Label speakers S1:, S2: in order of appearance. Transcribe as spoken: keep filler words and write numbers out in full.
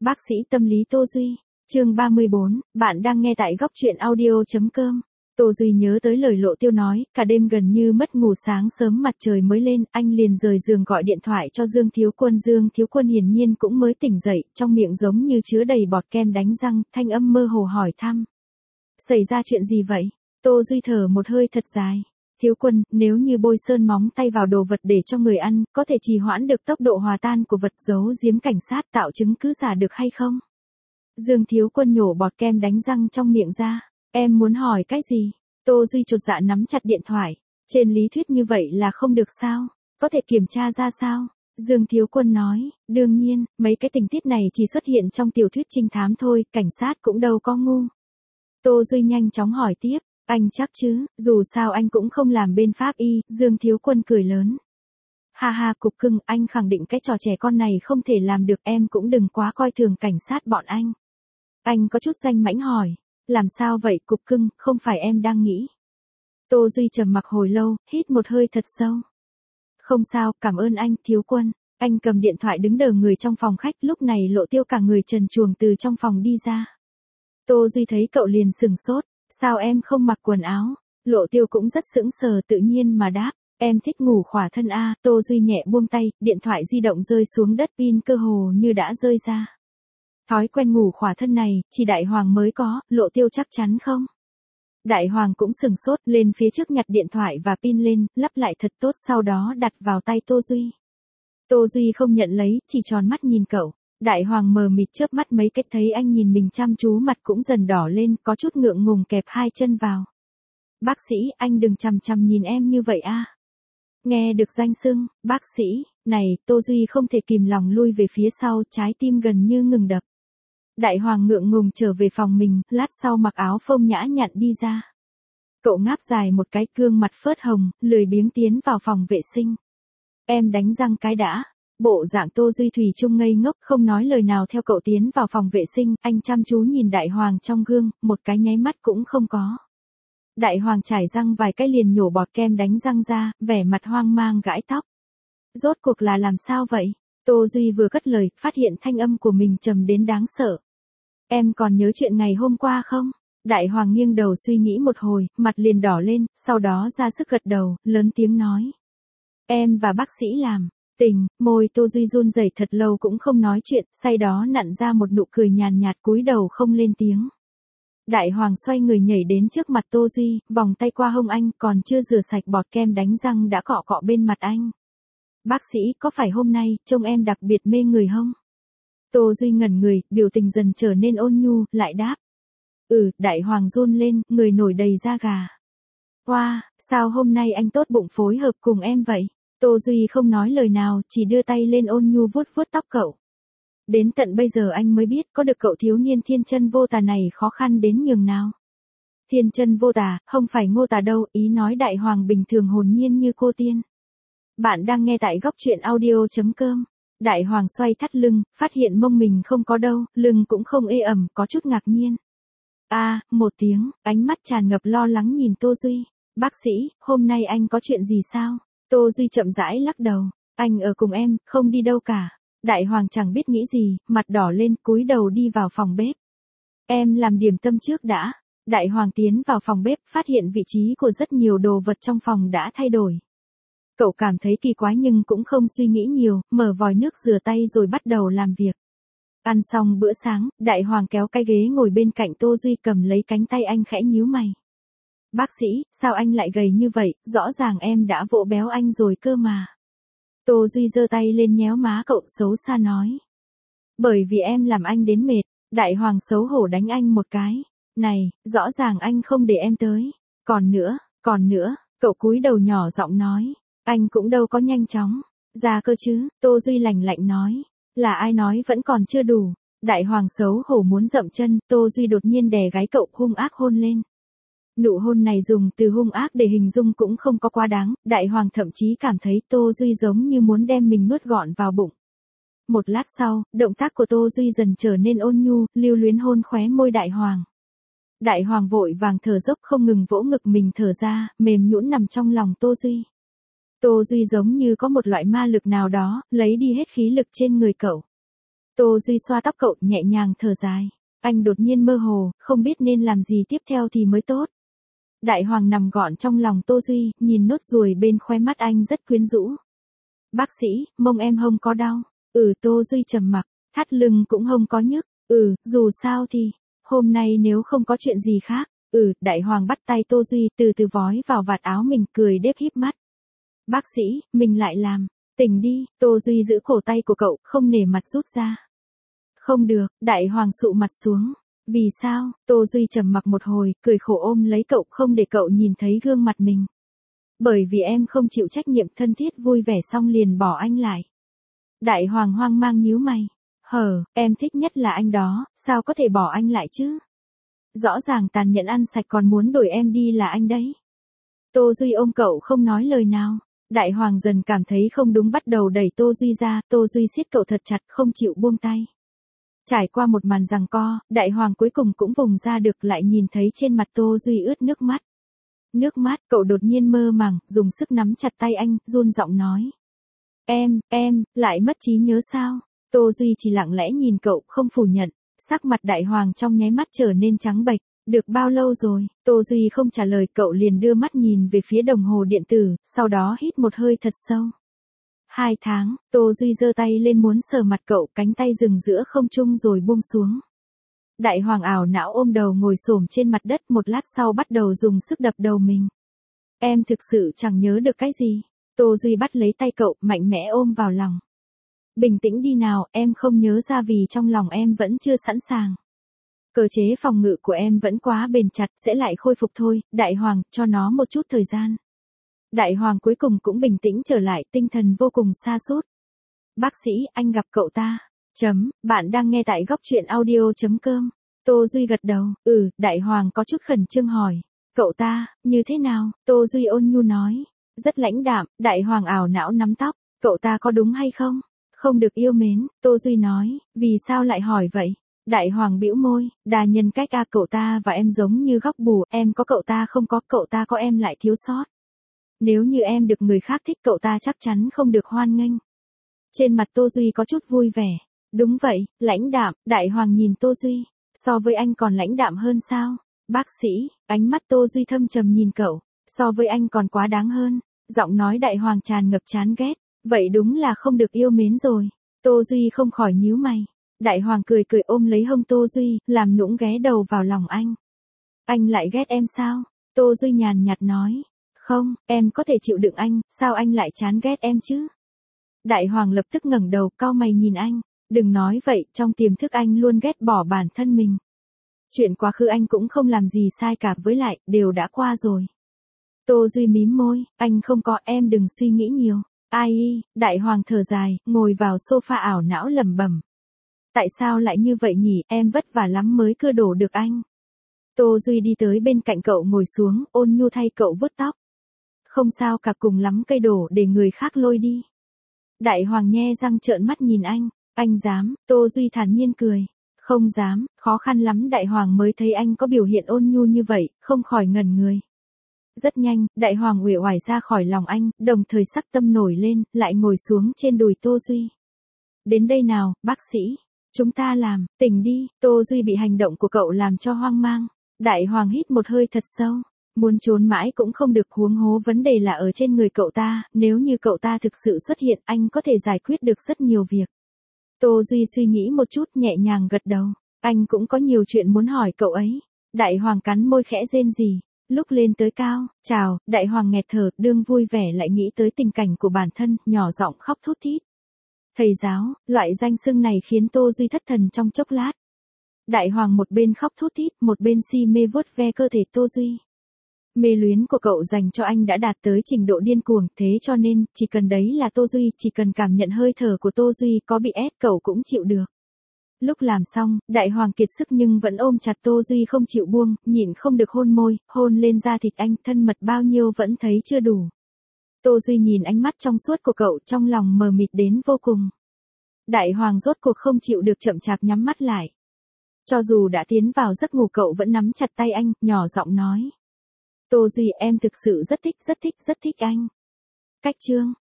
S1: Bác sĩ tâm lý Tô Duy. Chương ba mươi bốn, bạn đang nghe tại góc truyện audio chấm com. Tô Duy nhớ tới lời Lộ Tiêu nói, cả đêm gần như mất ngủ, sáng sớm mặt trời mới lên, anh liền rời giường gọi điện thoại cho Dương Thiếu Quân. Dương Thiếu Quân hiển nhiên cũng mới tỉnh dậy, trong miệng giống như chứa đầy bọt kem đánh răng, thanh âm mơ hồ hỏi thăm. Xảy ra chuyện gì vậy? Tô Duy thở một hơi thật dài. Thiếu Quân, nếu như bôi sơn móng tay vào đồ vật để cho người ăn, có thể trì hoãn được tốc độ hòa tan của vật, giấu giếm cảnh sát, tạo chứng cứ giả được hay không? Dương Thiếu Quân nhổ bọt kem đánh răng trong miệng ra. Em muốn hỏi cái gì? Tô Duy chột dạ nắm chặt điện thoại. Trên lý thuyết như vậy là không được sao? Có thể kiểm tra ra sao? Dương Thiếu Quân nói, đương nhiên, mấy cái tình tiết này chỉ xuất hiện trong tiểu thuyết trinh thám thôi, cảnh sát cũng đâu có ngu. Tô Duy nhanh chóng hỏi tiếp, anh chắc chứ, dù sao anh cũng không làm bên pháp y. Dương Thiếu Quân cười lớn. Ha ha, cục cưng, anh khẳng định cái trò trẻ con này không thể làm được, em cũng đừng quá coi thường cảnh sát bọn anh. Anh có chút danh mãnh hỏi, làm sao vậy cục cưng, không phải em đang nghĩ. Tô Duy trầm mặc hồi lâu, hít một hơi thật sâu. Không sao, cảm ơn anh. Thiếu Quân. Anh cầm điện thoại đứng đờ người trong phòng khách, lúc này Lộ Tiêu cả người trần truồng từ trong phòng đi ra. Tô Duy thấy cậu liền sừng sốt, sao em không mặc quần áo? Lộ Tiêu cũng rất sững sờ, tự nhiên mà đáp, em thích ngủ khỏa thân a. Tô Duy nhẹ buông tay, điện thoại di động rơi xuống đất, pin cơ hồ như đã rơi ra. Thói quen ngủ khỏa thân này, chỉ Đại Hoàng mới có, Lộ Tiêu chắc chắn không? Đại Hoàng cũng sừng sốt, lên phía trước nhặt điện thoại và pin lên, lắp lại thật tốt, sau đó đặt vào tay Tô Duy. Tô Duy không nhận lấy, chỉ tròn mắt nhìn cậu. Đại Hoàng mờ mịt chớp mắt mấy cái, thấy anh nhìn mình chăm chú, mặt cũng dần đỏ lên, có chút ngượng ngùng kẹp hai chân vào. Bác sĩ, anh đừng chằm chằm nhìn em như vậy a. Nghe được danh xưng, bác sĩ, này, Tô Duy không thể kìm lòng lui về phía sau, trái tim gần như ngừng đập. Đại Hoàng ngượng ngùng trở về phòng mình, lát sau mặc áo phông nhã nhặn đi ra. Cậu ngáp dài một cái, gương mặt phớt hồng, lười biếng tiến vào phòng vệ sinh. Em đánh răng cái đã. Bộ dạng Tô Duy thủy chung ngây ngốc, không nói lời nào theo cậu tiến vào phòng vệ sinh, anh chăm chú nhìn Đại Hoàng trong gương, một cái nháy mắt cũng không có. Đại Hoàng chải răng vài cái liền nhổ bọt kem đánh răng ra, vẻ mặt hoang mang gãi tóc. Rốt cuộc là làm sao vậy? Tô Duy vừa cất lời, phát hiện thanh âm của mình trầm đến đáng sợ. Em còn nhớ chuyện ngày hôm qua không? Đại Hoàng nghiêng đầu suy nghĩ một hồi, mặt liền đỏ lên, sau đó ra sức gật đầu, lớn tiếng nói. Em và bác sĩ làm tình. Môi Tô Duy run rẩy thật lâu cũng không nói chuyện, say đó nặn ra một nụ cười nhàn nhạt, cúi đầu không lên tiếng. Đại Hoàng xoay người nhảy đến trước mặt Tô Duy, vòng tay qua hông anh, còn chưa rửa sạch bọt kem đánh răng đã cọ cọ bên mặt anh. Bác sĩ, có phải hôm nay, trông em đặc biệt mê người không? Tô Duy ngẩn người, biểu tình dần trở nên ôn nhu, lại đáp. Ừ, Đại Hoàng run lên, người nổi đầy da gà. Wow, sao hôm nay anh tốt bụng phối hợp cùng em vậy? Tô Duy không nói lời nào, chỉ đưa tay lên ôn nhu vuốt vuốt tóc cậu. Đến tận bây giờ anh mới biết có được cậu thiếu niên thiên chân vô tà này khó khăn đến nhường nào. Thiên chân vô tà, không phải ngô tà đâu, ý nói Đại Hoàng bình thường hồn nhiên như cô tiên. Bạn đang nghe tại góc truyện audio chấm com. Đại Hoàng xoay thắt lưng, phát hiện mông mình không có đâu, lưng cũng không ê ẩm, có chút ngạc nhiên. A, à, một tiếng, ánh mắt tràn ngập lo lắng nhìn Tô Duy. Bác sĩ, hôm nay anh có chuyện gì sao? Tô Duy chậm rãi lắc đầu. Anh ở cùng em, không đi đâu cả. Đại Hoàng chẳng biết nghĩ gì, mặt đỏ lên, cúi đầu đi vào phòng bếp. Em làm điểm tâm trước đã. Đại Hoàng tiến vào phòng bếp, phát hiện vị trí của rất nhiều đồ vật trong phòng đã thay đổi. Cậu cảm thấy kỳ quái nhưng cũng không suy nghĩ nhiều, mở vòi nước rửa tay rồi bắt đầu làm việc. Ăn xong bữa sáng, Đại Hoàng kéo cái ghế ngồi bên cạnh Tô Duy, cầm lấy cánh tay anh khẽ nhíu mày. Bác sĩ, sao anh lại gầy như vậy, rõ ràng em đã vỗ béo anh rồi cơ mà. Tô Duy giơ tay lên nhéo má cậu, xấu xa nói. Bởi vì em làm anh đến mệt. Đại Hoàng xấu hổ đánh anh một cái. Này, rõ ràng anh không để em tới. Còn nữa, còn nữa, cậu cúi đầu nhỏ giọng nói. Anh cũng đâu có nhanh chóng ra cơ chứ. Tô Duy lạnh lạnh nói. Là ai nói vẫn còn chưa đủ. Đại Hoàng xấu hổ muốn dậm chân, Tô Duy đột nhiên đè gáy cậu, hung ác hôn lên. Nụ hôn này dùng từ hung ác để hình dung cũng không có quá đáng, Đại Hoàng thậm chí cảm thấy Tô Duy giống như muốn đem mình nuốt gọn vào bụng. Một lát sau, động tác của Tô Duy dần trở nên ôn nhu, lưu luyến hôn khóe môi Đại Hoàng. Đại Hoàng vội vàng thở dốc không ngừng vỗ ngực mình thở ra, mềm nhũn nằm trong lòng Tô Duy. Tô Duy giống như có một loại ma lực nào đó, lấy đi hết khí lực trên người cậu. Tô Duy xoa tóc cậu nhẹ nhàng thở dài. Anh đột nhiên mơ hồ, không biết nên làm gì tiếp theo thì mới tốt. Đại Hoàng nằm gọn trong lòng Tô Duy, nhìn nốt ruồi bên khóe mắt anh rất quyến rũ. Bác sĩ, mông em hông có đau. Ừ, Tô Duy trầm mặc, thắt lưng cũng hông có nhức. Ừ, dù sao thì, hôm nay nếu không có chuyện gì khác. Ừ, Đại Hoàng bắt tay Tô Duy từ từ vói vào vạt áo mình, cười đếp híp mắt. Bác sĩ, mình lại làm. Tỉnh đi. Tô Duy giữ cổ tay của cậu, không nể mặt rút ra. Không được. Đại Hoàng sụ mặt xuống. Vì sao? Tô Duy trầm mặc một hồi, cười khổ ôm lấy cậu không để cậu nhìn thấy gương mặt mình. Bởi vì em không chịu trách nhiệm, thân thiết vui vẻ xong liền bỏ anh lại. Đại Hoàng hoang mang nhíu mày. Hờ, em thích nhất là anh đó, sao có thể bỏ anh lại chứ? Rõ ràng tàn nhẫn ăn sạch còn muốn đuổi em đi là anh đấy. Tô Duy ôm cậu không nói lời nào. Đại Hoàng dần cảm thấy không đúng, bắt đầu đẩy Tô Duy ra, Tô Duy siết cậu thật chặt không chịu buông tay. Trải qua một màn giằng co, Đại Hoàng cuối cùng cũng vùng ra được, lại nhìn thấy trên mặt Tô Duy ướt nước mắt. Nước mắt, cậu đột nhiên mơ màng, dùng sức nắm chặt tay anh, run giọng nói. Em, em, lại mất trí nhớ sao? Tô Duy chỉ lặng lẽ nhìn cậu, không phủ nhận. Sắc mặt Đại Hoàng trong nháy mắt trở nên trắng bệch. Được bao lâu rồi? Tô Duy không trả lời, cậu liền đưa mắt nhìn về phía đồng hồ điện tử, sau đó hít một hơi thật sâu. Hai tháng, Tô Duy giơ tay lên muốn sờ mặt cậu, cánh tay dừng giữa không trung rồi buông xuống. Đại Hoàng ảo não ôm đầu ngồi xổm trên mặt đất, một lát sau bắt đầu dùng sức đập đầu mình. Em thực sự chẳng nhớ được cái gì. Tô Duy bắt lấy tay cậu, mạnh mẽ ôm vào lòng. Bình tĩnh đi nào, em không nhớ ra vì trong lòng em vẫn chưa sẵn sàng. Cơ chế phòng ngự của em vẫn quá bền chặt, sẽ lại khôi phục thôi, Đại Hoàng, cho nó một chút thời gian. Đại Hoàng cuối cùng cũng bình tĩnh trở lại, tinh thần vô cùng sa sút. Bác sĩ, anh gặp cậu ta. Chấm, bạn đang nghe tại góc truyện audio chấm com. Tô Duy gật đầu, ừ, Đại Hoàng có chút khẩn trương hỏi. Cậu ta, như thế nào? Tô Duy ôn nhu nói. Rất lãnh đạm. Đại Hoàng ảo não nắm tóc. Cậu ta có đúng hay không? Không được yêu mến, Tô Duy nói. Vì sao lại hỏi vậy? Đại Hoàng bĩu môi, đa nhân cách a, cậu ta và em giống như góc bù, em có cậu ta không có, cậu ta có em lại thiếu sót. Nếu như em được người khác thích, cậu ta chắc chắn không được hoan nghênh. Trên mặt Tô Duy có chút vui vẻ. Đúng vậy, lãnh đạm. Đại Hoàng nhìn Tô Duy. So với anh còn lãnh đạm hơn sao? Bác sĩ, ánh mắt Tô Duy thâm trầm nhìn cậu. So với anh còn quá đáng hơn. Giọng nói Đại Hoàng tràn ngập chán ghét. Vậy đúng là không được yêu mến rồi. Tô Duy không khỏi nhíu mày. Đại Hoàng cười cười ôm lấy hông Tô Duy, làm nũng ghé đầu vào lòng anh. Anh lại ghét em sao? Tô Duy nhàn nhạt nói. Không, em có thể chịu đựng anh, sao anh lại chán ghét em chứ? Đại Hoàng lập tức ngẩng đầu, cau mày nhìn anh. Đừng nói vậy, trong tiềm thức anh luôn ghét bỏ bản thân mình. Chuyện quá khứ anh cũng không làm gì sai cả, với lại, đều đã qua rồi. Tô Duy mím môi, anh không có, em đừng suy nghĩ nhiều. Ai y, Đại Hoàng thở dài, ngồi vào sofa ảo não lẩm bẩm. Tại sao lại như vậy nhỉ, em vất vả lắm mới cưa đổ được anh. Tô Duy đi tới bên cạnh cậu ngồi xuống, ôn nhu thay cậu vuốt tóc. Không sao cả, cùng lắm cây đổ để người khác lôi đi. Đại Hoàng nhe răng trợn mắt nhìn anh. Anh dám? Tô Duy thản nhiên cười. Không dám, khó khăn lắm. Đại Hoàng mới thấy anh có biểu hiện ôn nhu như vậy, không khỏi ngẩn người. Rất nhanh, Đại Hoàng uể oải ra khỏi lòng anh, đồng thời sắc tâm nổi lên, lại ngồi xuống trên đùi Tô Duy. Đến đây nào, bác sĩ. Chúng ta làm, tỉnh đi. Tô Duy bị hành động của cậu làm cho hoang mang. Đại Hoàng hít một hơi thật sâu. Muốn trốn mãi cũng không được, huống hố vấn đề là ở trên người cậu ta, nếu như cậu ta thực sự xuất hiện, anh có thể giải quyết được rất nhiều việc. Tô Duy suy nghĩ một chút, nhẹ nhàng gật đầu. Anh cũng có nhiều chuyện muốn hỏi cậu ấy. Đại Hoàng cắn môi khẽ rên rỉ. Lúc lên tới cao, chào, Đại Hoàng nghẹt thở, đương vui vẻ lại nghĩ tới tình cảnh của bản thân, nhỏ giọng khóc thút thít. Thầy giáo, loại danh xưng này khiến Tô Duy thất thần trong chốc lát. Đại Hoàng một bên khóc thút thít, một bên si mê vuốt ve cơ thể Tô Duy. Mê luyến của cậu dành cho anh đã đạt tới trình độ điên cuồng, thế cho nên, chỉ cần đấy là Tô Duy, chỉ cần cảm nhận hơi thở của Tô Duy có bị ép cậu cũng chịu được. Lúc làm xong, Đại Hoàng kiệt sức nhưng vẫn ôm chặt Tô Duy không chịu buông, nhịn không được hôn môi, hôn lên da thịt anh, thân mật bao nhiêu vẫn thấy chưa đủ. Tô Duy nhìn ánh mắt trong suốt của cậu, trong lòng mờ mịt đến vô cùng. Đại Hoàng rốt cuộc không chịu được, chậm chạp nhắm mắt lại. Cho dù đã tiến vào giấc ngủ cậu vẫn nắm chặt tay anh, nhỏ giọng nói. Tô Duy, em thực sự rất thích, rất thích, rất thích anh. Cách chương